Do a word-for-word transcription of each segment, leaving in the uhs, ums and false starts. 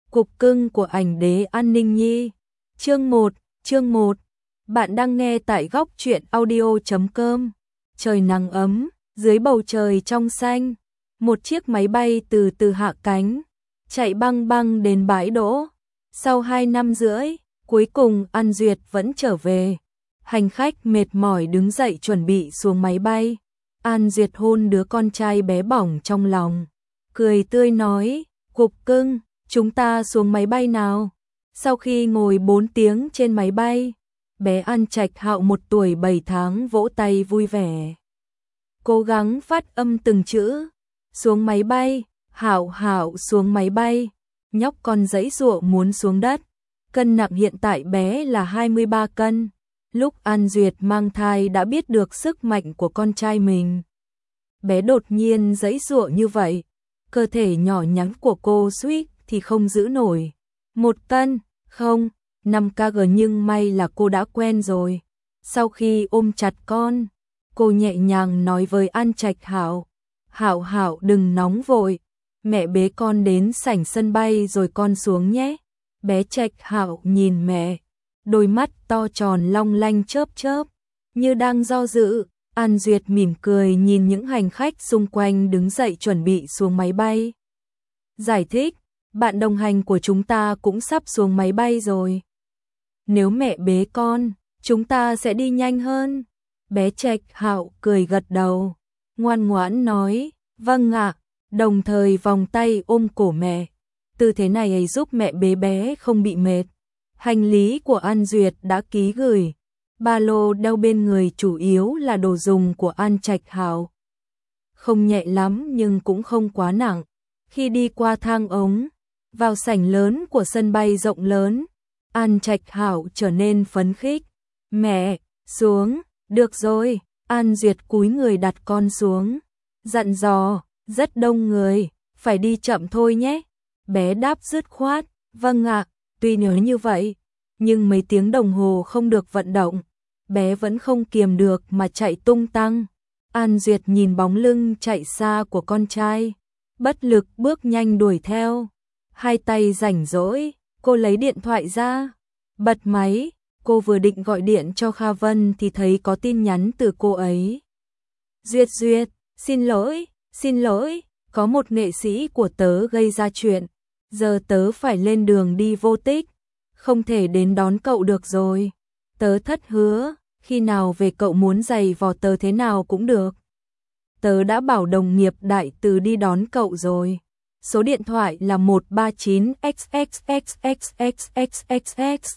Cục cưng của ảnh đế An Ninh Nhi. Chương một, chương một. Bạn đang nghe tại góc truyện audio chấm com. Trời nắng ấm, dưới bầu trời trong xanh, một chiếc máy bay từ từ hạ cánh, chạy băng băng đến bãi đỗ. Sau hai năm rưỡi, cuối cùng An Duyệt vẫn trở về. Hành khách mệt mỏi đứng dậy chuẩn bị xuống máy bay. An Duyệt hôn đứa con trai bé bỏng trong lòng, cười tươi nói, Cục cưng, chúng ta xuống máy bay nào. Sau khi ngồi bốn tiếng trên máy bay, bé An Trạch Hạo một tuổi bảy tháng vỗ tay vui vẻ, cố gắng phát âm từng chữ. Xuống máy bay, Hạo Hạo xuống máy bay. Nhóc con giãy giụa muốn xuống đất. Cân nặng hiện tại bé là hai mươi ba cân. Lúc An Duyệt mang thai đã biết được sức mạnh của con trai mình. Bé đột nhiên giãy giụa như vậy, cơ thể nhỏ nhắn của cô suýt thì không giữ nổi. Một cân, không, năm ki lô gam nhưng may là cô đã quen rồi. Sau khi ôm chặt con, cô nhẹ nhàng nói với An Trạch Hạo, Hạo Hạo đừng nóng vội, mẹ bế con đến sảnh sân bay rồi con xuống nhé. Bé Trạch Hạo nhìn mẹ, đôi mắt to tròn long lanh chớp chớp, như đang do dự. An Duyệt mỉm cười nhìn những hành khách xung quanh đứng dậy chuẩn bị xuống máy bay. Giải thích, bạn đồng hành của chúng ta cũng sắp xuống máy bay rồi. Nếu mẹ bế con, chúng ta sẽ đi nhanh hơn. Bé Trạch Hạo cười gật đầu, ngoan ngoãn nói, vâng ạ, đồng thời vòng tay ôm cổ mẹ. Tư thế này ấy giúp mẹ bế bé không bị mệt. Hành lý của An Duyệt đã ký gửi. Ba lô đeo bên người chủ yếu là đồ dùng của An Trạch Hạo. Không nhẹ lắm nhưng cũng không quá nặng. Khi đi qua thang ống, vào sảnh lớn của sân bay rộng lớn, An Trạch Hạo trở nên phấn khích. Mẹ, xuống, được rồi. An Duyệt cúi người đặt con xuống, dặn dò, rất đông người, phải đi chậm thôi nhé. Bé đáp dứt khoát, vâng ạ. Tuy nhớ như vậy, nhưng mấy tiếng đồng hồ không được vận động, bé vẫn không kiềm được mà chạy tung tăng. An Duyệt nhìn bóng lưng chạy xa của con trai, bất lực bước nhanh đuổi theo. Hai tay rảnh rỗi, cô lấy điện thoại ra, bật máy. Cô vừa định gọi điện cho Kha Vân thì thấy có tin nhắn từ cô ấy. Duyệt Duyệt, xin lỗi, xin lỗi, có một nghệ sĩ của tớ gây ra chuyện. Giờ tớ phải lên đường đi vô tích, không thể đến đón cậu được rồi. Tớ thất hứa, khi nào về cậu muốn giày vò tớ thế nào cũng được. Tớ đã bảo đồng nghiệp đại từ đi đón cậu rồi. Số điện thoại là một ba chín x x x x x x x x.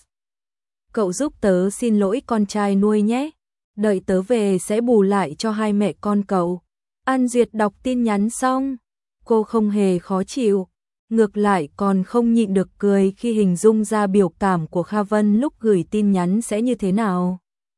Cậu giúp tớ xin lỗi con trai nuôi nhé. Đợi tớ về sẽ bù lại cho hai mẹ con cậu. An Duyệt đọc tin nhắn xong, cô không hề khó chịu, ngược lại còn không nhịn được cười khi hình dung ra biểu cảm của Kha Vân lúc gửi tin nhắn sẽ như thế nào.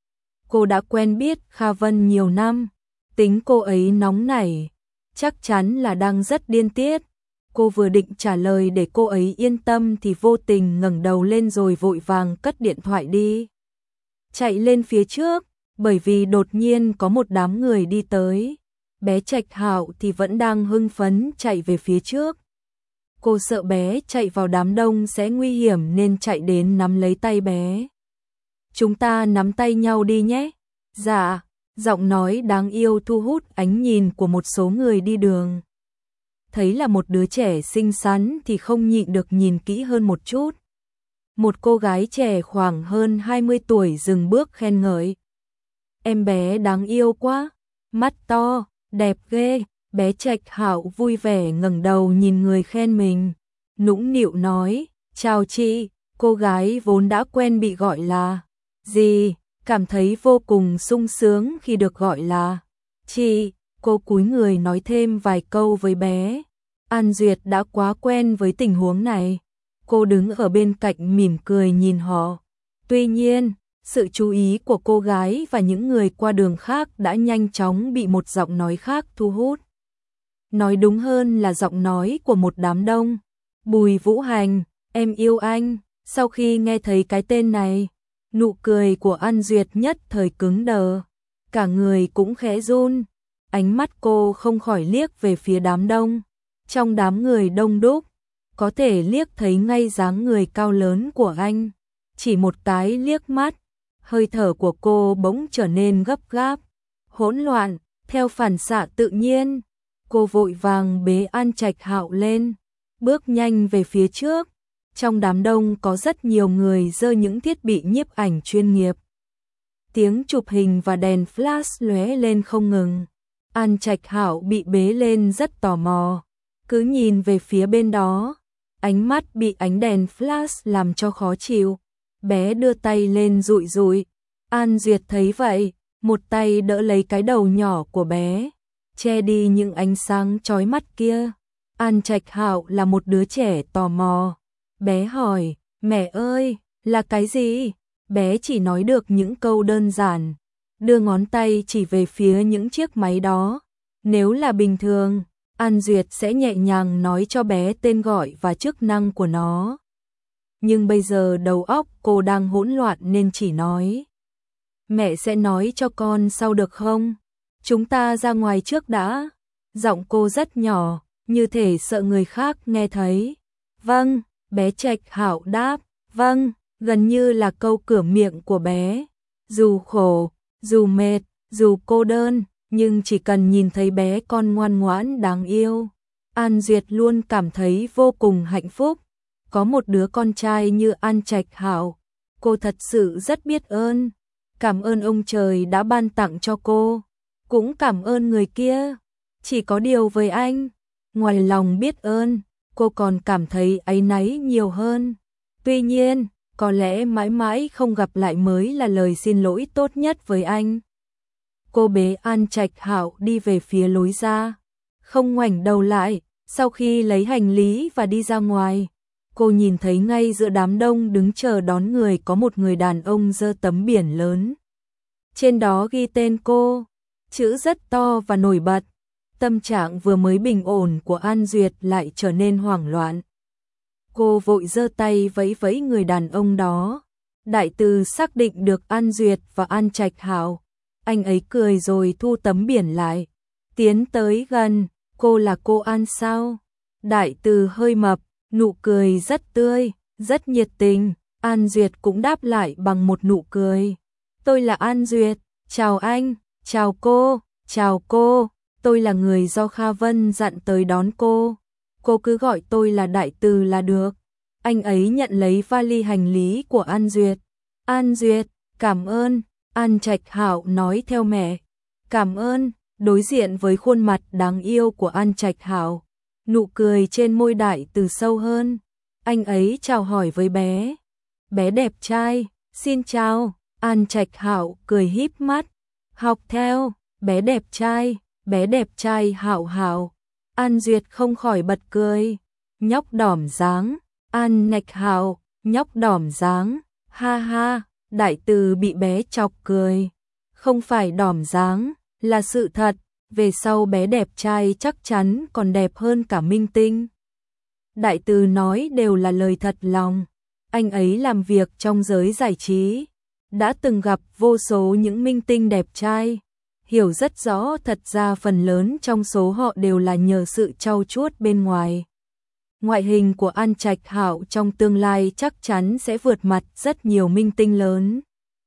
Cô đã quen biết Kha Vân nhiều năm, tính cô ấy nóng nảy, chắc chắn là đang rất điên tiết. Cô vừa định trả lời để cô ấy yên tâm thì vô tình ngẩng đầu lên rồi vội vàng cất điện thoại đi. Chạy lên phía trước, bởi vì đột nhiên có một đám người đi tới. Bé Trạch Hạo thì vẫn đang hưng phấn chạy về phía trước. Cô sợ bé chạy vào đám đông sẽ nguy hiểm nên chạy đến nắm lấy tay bé. Chúng ta nắm tay nhau đi nhé. Dạ, giọng nói đáng yêu thu hút ánh nhìn của một số người đi đường. Thấy là một đứa trẻ xinh xắn thì không nhịn được nhìn kỹ hơn một chút. Một cô gái trẻ khoảng hơn hai mươi tuổi dừng bước khen ngợi. Em bé đáng yêu quá, mắt to, đẹp ghê. Bé Trạch Hạo vui vẻ ngẩng đầu nhìn người khen mình, nũng nịu nói, chào chị. Cô gái vốn đã quen bị gọi là gì, cảm thấy vô cùng sung sướng khi được gọi là chị. Cô cúi người nói thêm vài câu với bé. An Duyệt đã quá quen với tình huống này. Cô đứng ở bên cạnh mỉm cười nhìn họ. Tuy nhiên, sự chú ý của cô gái và những người qua đường khác đã nhanh chóng bị một giọng nói khác thu hút. Nói đúng hơn là giọng nói của một đám đông. Bùi Vũ Hành, em yêu anh. Sau khi nghe thấy cái tên này, nụ cười của An Duyệt nhất thời cứng đờ. Cả người cũng khẽ run. Ánh mắt cô không khỏi liếc về phía đám đông. Trong đám người đông đúc, có thể liếc thấy ngay dáng người cao lớn của anh. Chỉ một cái liếc mắt, hơi thở của cô bỗng trở nên gấp gáp, hỗn loạn, theo phản xạ tự nhiên. Cô vội vàng bế An Trạch Hạo lên, bước nhanh về phía trước. Trong đám đông có rất nhiều người giơ những thiết bị nhiếp ảnh chuyên nghiệp. Tiếng chụp hình và đèn flash lóe lên không ngừng. An Trạch Hạo bị bế lên rất tò mò, cứ nhìn về phía bên đó, ánh mắt bị ánh đèn flash làm cho khó chịu. Bé đưa tay lên dụi dụi. An Duyệt thấy vậy, một tay đỡ lấy cái đầu nhỏ của bé, che đi những ánh sáng chói mắt kia. An Trạch Hạo là một đứa trẻ tò mò. Bé hỏi, mẹ ơi, là cái gì? Bé chỉ nói được những câu đơn giản, đưa ngón tay chỉ về phía những chiếc máy đó. Nếu là bình thường, An Duyệt sẽ nhẹ nhàng nói cho bé tên gọi và chức năng của nó. Nhưng bây giờ đầu óc cô đang hỗn loạn nên chỉ nói. Mẹ sẽ nói cho con sau được không? Chúng ta ra ngoài trước đã. Giọng cô rất nhỏ, như thể sợ người khác nghe thấy. Vâng, bé Trạch Hạo đáp. Vâng, gần như là câu cửa miệng của bé. Dù khổ, dù mệt, dù cô đơn, nhưng chỉ cần nhìn thấy bé con ngoan ngoãn đáng yêu, An Duyệt luôn cảm thấy vô cùng hạnh phúc. Có một đứa con trai như An Trạch Hạo, cô thật sự rất biết ơn. Cảm ơn ông trời đã ban tặng cho cô, cũng cảm ơn người kia. Chỉ có điều với anh, ngoài lòng biết ơn, cô còn cảm thấy áy náy nhiều hơn. Tuy nhiên, có lẽ mãi mãi không gặp lại mới là lời xin lỗi tốt nhất với anh. Cô bế An Trạch Hạo đi về phía lối ra, không ngoảnh đầu lại. Sau khi lấy hành lý và đi ra ngoài, cô nhìn thấy ngay giữa đám đông đứng chờ đón người có một người đàn ông giơ tấm biển lớn. Trên đó ghi tên cô, chữ rất to và nổi bật. Tâm trạng vừa mới bình ổn của An Duyệt lại trở nên hoảng loạn. Cô vội giơ tay vẫy vẫy người đàn ông đó. Đại từ xác định được An Duyệt và An Trạch Hạo. Anh ấy cười rồi thu tấm biển lại, tiến tới gần. Cô là cô An sao? Đại từ hơi mập, nụ cười rất tươi, rất nhiệt tình. An Duyệt cũng đáp lại bằng một nụ cười. Tôi là An Duyệt, chào anh, chào cô, chào cô. Tôi là người do Kha Vân dặn tới đón cô. Cô cứ gọi tôi là Đại từ là được. Anh ấy nhận lấy vali hành lý của An Duyệt. An Duyệt, cảm ơn. An Trạch Hạo nói theo mẹ. Cảm ơn. Đối diện với khuôn mặt đáng yêu của An Trạch Hạo, nụ cười trên môi Đại từ sâu hơn. Anh ấy chào hỏi với bé. Bé đẹp trai, xin chào. An Trạch Hạo cười híp mắt. Học theo, bé đẹp trai, bé đẹp trai Hạo Hạo. An Duyệt không khỏi bật cười. Nhóc đỏm dáng, An Trạch Hạo, nhóc đỏm dáng, ha ha. Đại từ bị bé chọc cười. Không phải đỏm dáng, là sự thật, về sau bé đẹp trai chắc chắn còn đẹp hơn cả minh tinh. Đại từ nói đều là lời thật lòng. Anh ấy làm việc trong giới giải trí, đã từng gặp vô số những minh tinh đẹp trai, hiểu rất rõ thật ra phần lớn trong số họ đều là nhờ sự trau chuốt bên ngoài. Ngoại hình của An Trạch Hạo trong tương lai chắc chắn sẽ vượt mặt rất nhiều minh tinh lớn.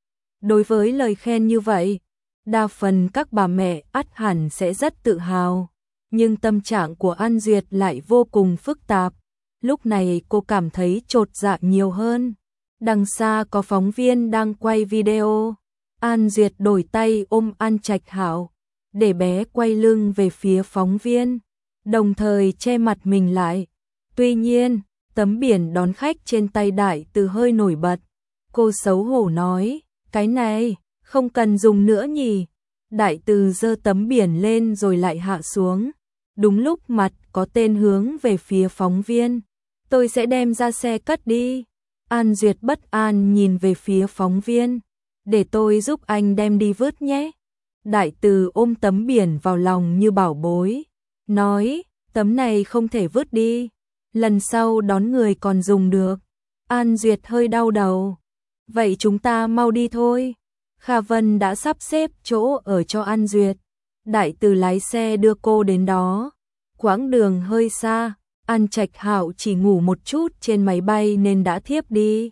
Đối với lời khen như vậy, đa phần các bà mẹ ắt hẳn sẽ rất tự hào, nhưng tâm trạng của An Duyệt lại vô cùng phức tạp. Lúc này cô cảm thấy chột dạ nhiều hơn. Đằng xa có phóng viên đang quay video. An Duyệt đổi tay ôm An Trạch Hạo, để bé quay lưng về phía phóng viên, đồng thời che mặt mình lại. Tuy nhiên, tấm biển đón khách trên tay Đại từ hơi nổi bật. Cô xấu hổ nói, cái này không cần dùng nữa nhỉ. Đại từ giơ tấm biển lên rồi lại hạ xuống. Đúng lúc mặt có tên hướng về phía phóng viên. Tôi sẽ đem ra xe cất đi. An Duyệt bất an nhìn về phía phóng viên. Để tôi giúp anh đem đi vứt nhé. Đại từ ôm tấm biển vào lòng như bảo bối. Nói, tấm này không thể vứt đi. Lần sau đón người còn dùng được. An Duyệt hơi đau đầu. Vậy chúng ta mau đi thôi. Kha Vân đã sắp xếp chỗ ở cho An Duyệt. Đại từ lái xe đưa cô đến đó. Quãng đường hơi xa, An Trạch Hạo chỉ ngủ một chút trên máy bay nên đã thiếp đi.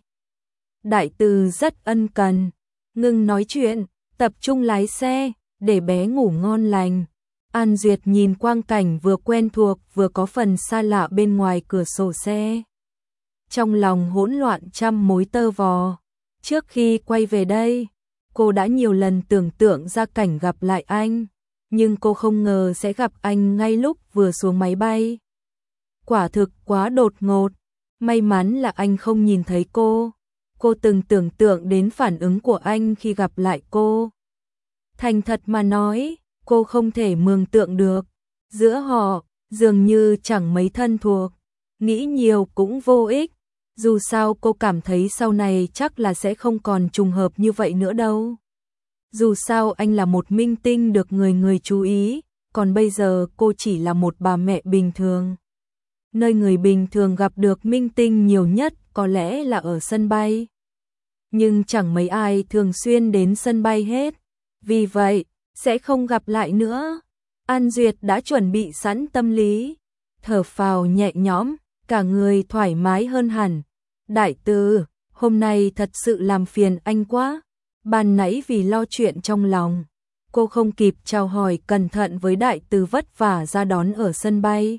Đại Từ rất ân cần, ngừng nói chuyện, tập trung lái xe, để bé ngủ ngon lành. An Duyệt nhìn quang cảnh vừa quen thuộc vừa có phần xa lạ bên ngoài cửa sổ xe. Trong lòng hỗn loạn trăm mối tơ vò. Trước khi quay về đây, cô đã nhiều lần tưởng tượng ra cảnh gặp lại anh, nhưng cô không ngờ sẽ gặp anh ngay lúc vừa xuống máy bay. Quả thực quá đột ngột, may mắn là anh không nhìn thấy cô. Cô từng tưởng tượng đến phản ứng của anh khi gặp lại cô. Thành thật mà nói, cô không thể mường tượng được. Giữa họ, dường như chẳng mấy thân thuộc. Nghĩ nhiều cũng vô ích. Dù sao cô cảm thấy sau này chắc là sẽ không còn trùng hợp như vậy nữa đâu. Dù sao anh là một minh tinh được người người chú ý, còn bây giờ cô chỉ là một bà mẹ bình thường. Nơi người bình thường gặp được minh tinh nhiều nhất có lẽ là ở sân bay. Nhưng chẳng mấy ai thường xuyên đến sân bay hết. Vì vậy, sẽ không gặp lại nữa. An Duyệt đã chuẩn bị sẵn tâm lý. Thở phào nhẹ nhõm, cả người thoải mái hơn hẳn. Đại Từ, hôm nay thật sự làm phiền anh quá. Ban nãy vì lo chuyện trong lòng, cô không kịp chào hỏi cẩn thận với Đại Từ vất vả ra đón ở sân bay.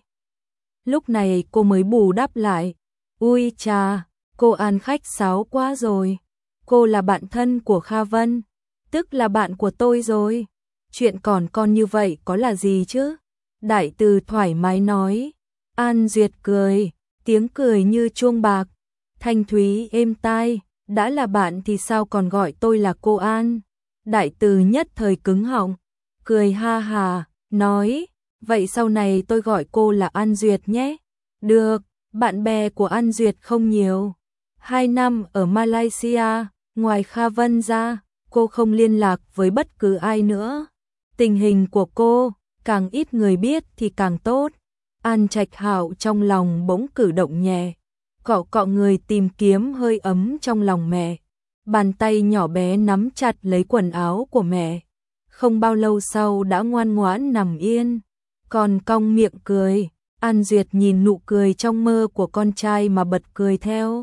Lúc này cô mới bù đắp lại. Ui chà, cô An khách sáo quá rồi. Cô là bạn thân của Kha Vân, tức là bạn của tôi rồi. Chuyện còn con như vậy có là gì chứ? Đại Từ thoải mái nói. An Duyệt cười, tiếng cười như chuông bạc, thanh thúy êm tai. Đã là bạn thì sao còn gọi tôi là cô An? Đại Từ nhất thời cứng họng, cười ha hà, nói, vậy sau này tôi gọi cô là An Duyệt nhé. Được, bạn bè của An Duyệt không nhiều. Hai năm ở Malaysia, ngoài Kha Vân ra, cô không liên lạc với bất cứ ai nữa. Tình hình của cô, càng ít người biết thì càng tốt. An Trạch Hạo trong lòng bỗng cử động nhẹ, cọ cọ người tìm kiếm hơi ấm trong lòng mẹ. Bàn tay nhỏ bé nắm chặt lấy quần áo của mẹ. Không bao lâu sau đã ngoan ngoãn nằm yên, còn cong miệng cười. An Duyệt nhìn nụ cười trong mơ của con trai mà bật cười theo.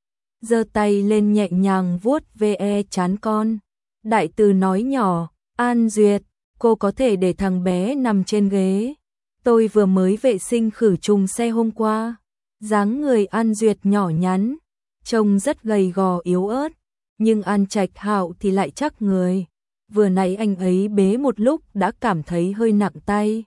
Giơ tay lên nhẹ nhàng vuốt ve trán con. Đại Từ nói nhỏ, An Duyệt, cô có thể để thằng bé nằm trên ghế. Tôi vừa mới vệ sinh khử trùng xe hôm qua. Dáng người An Duyệt nhỏ nhắn, trông rất gầy gò yếu ớt, nhưng An Trạch Hạo thì lại chắc người. Vừa nãy anh ấy bế một lúc đã cảm thấy hơi nặng tay.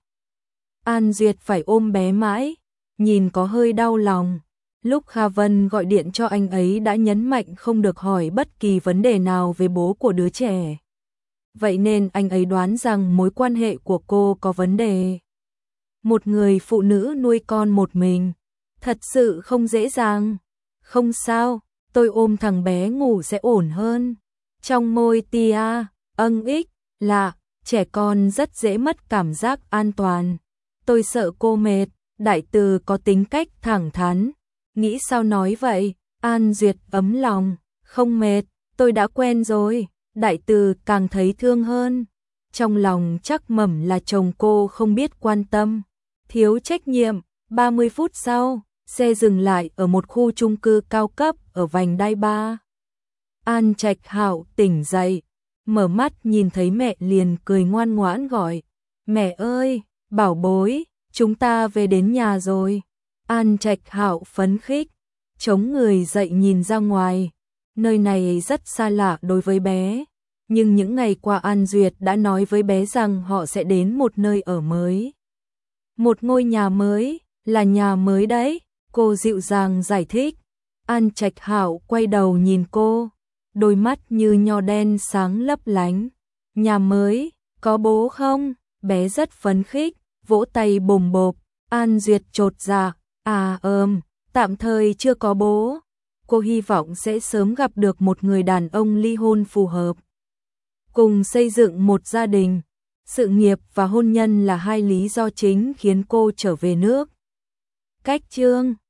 An Duyệt phải ôm bé mãi, nhìn có hơi đau lòng. Lúc Kha Vân gọi điện cho anh ấy đã nhấn mạnh không được hỏi bất kỳ vấn đề nào về bố của đứa trẻ. Vậy nên anh ấy đoán rằng mối quan hệ của cô có vấn đề. Một người phụ nữ nuôi con một mình, thật sự không dễ dàng. Không sao, tôi ôm thằng bé ngủ sẽ ổn hơn. Trong môi Tia, âng ích, lạ, trẻ con rất dễ mất cảm giác an toàn. Tôi sợ cô mệt. Đại Từ có tính cách thẳng thắn. Nghĩ sao nói vậy? An Duyệt ấm lòng, không mệt, tôi đã quen rồi. Đại Từ càng thấy thương hơn. Trong lòng chắc mẩm là chồng cô không biết quan tâm, thiếu trách nhiệm. ba mươi phút sau, xe dừng lại ở một khu chung cư cao cấp ở vành đai ba. An Trạch Hạo tỉnh dậy, mở mắt nhìn thấy mẹ liền cười ngoan ngoãn gọi, mẹ ơi, bảo bối, chúng ta về đến nhà rồi. An Trạch Hạo phấn khích, chống người dậy nhìn ra ngoài. Nơi này rất xa lạ đối với bé, nhưng những ngày qua An Duyệt đã nói với bé rằng họ sẽ đến một nơi ở mới. Một ngôi nhà mới, là nhà mới đấy, cô dịu dàng giải thích. An Trạch Hạo quay đầu nhìn cô, đôi mắt như nho đen sáng lấp lánh. Nhà mới, có bố không? Bé rất phấn khích, vỗ tay bồm bộp. An Duyệt chột dạ, à ừm, tạm thời chưa có bố. Cô hy vọng sẽ sớm gặp được một người đàn ông ly hôn phù hợp, cùng xây dựng một gia đình. Sự nghiệp và hôn nhân là hai lý do chính khiến cô trở về nước. Cách chương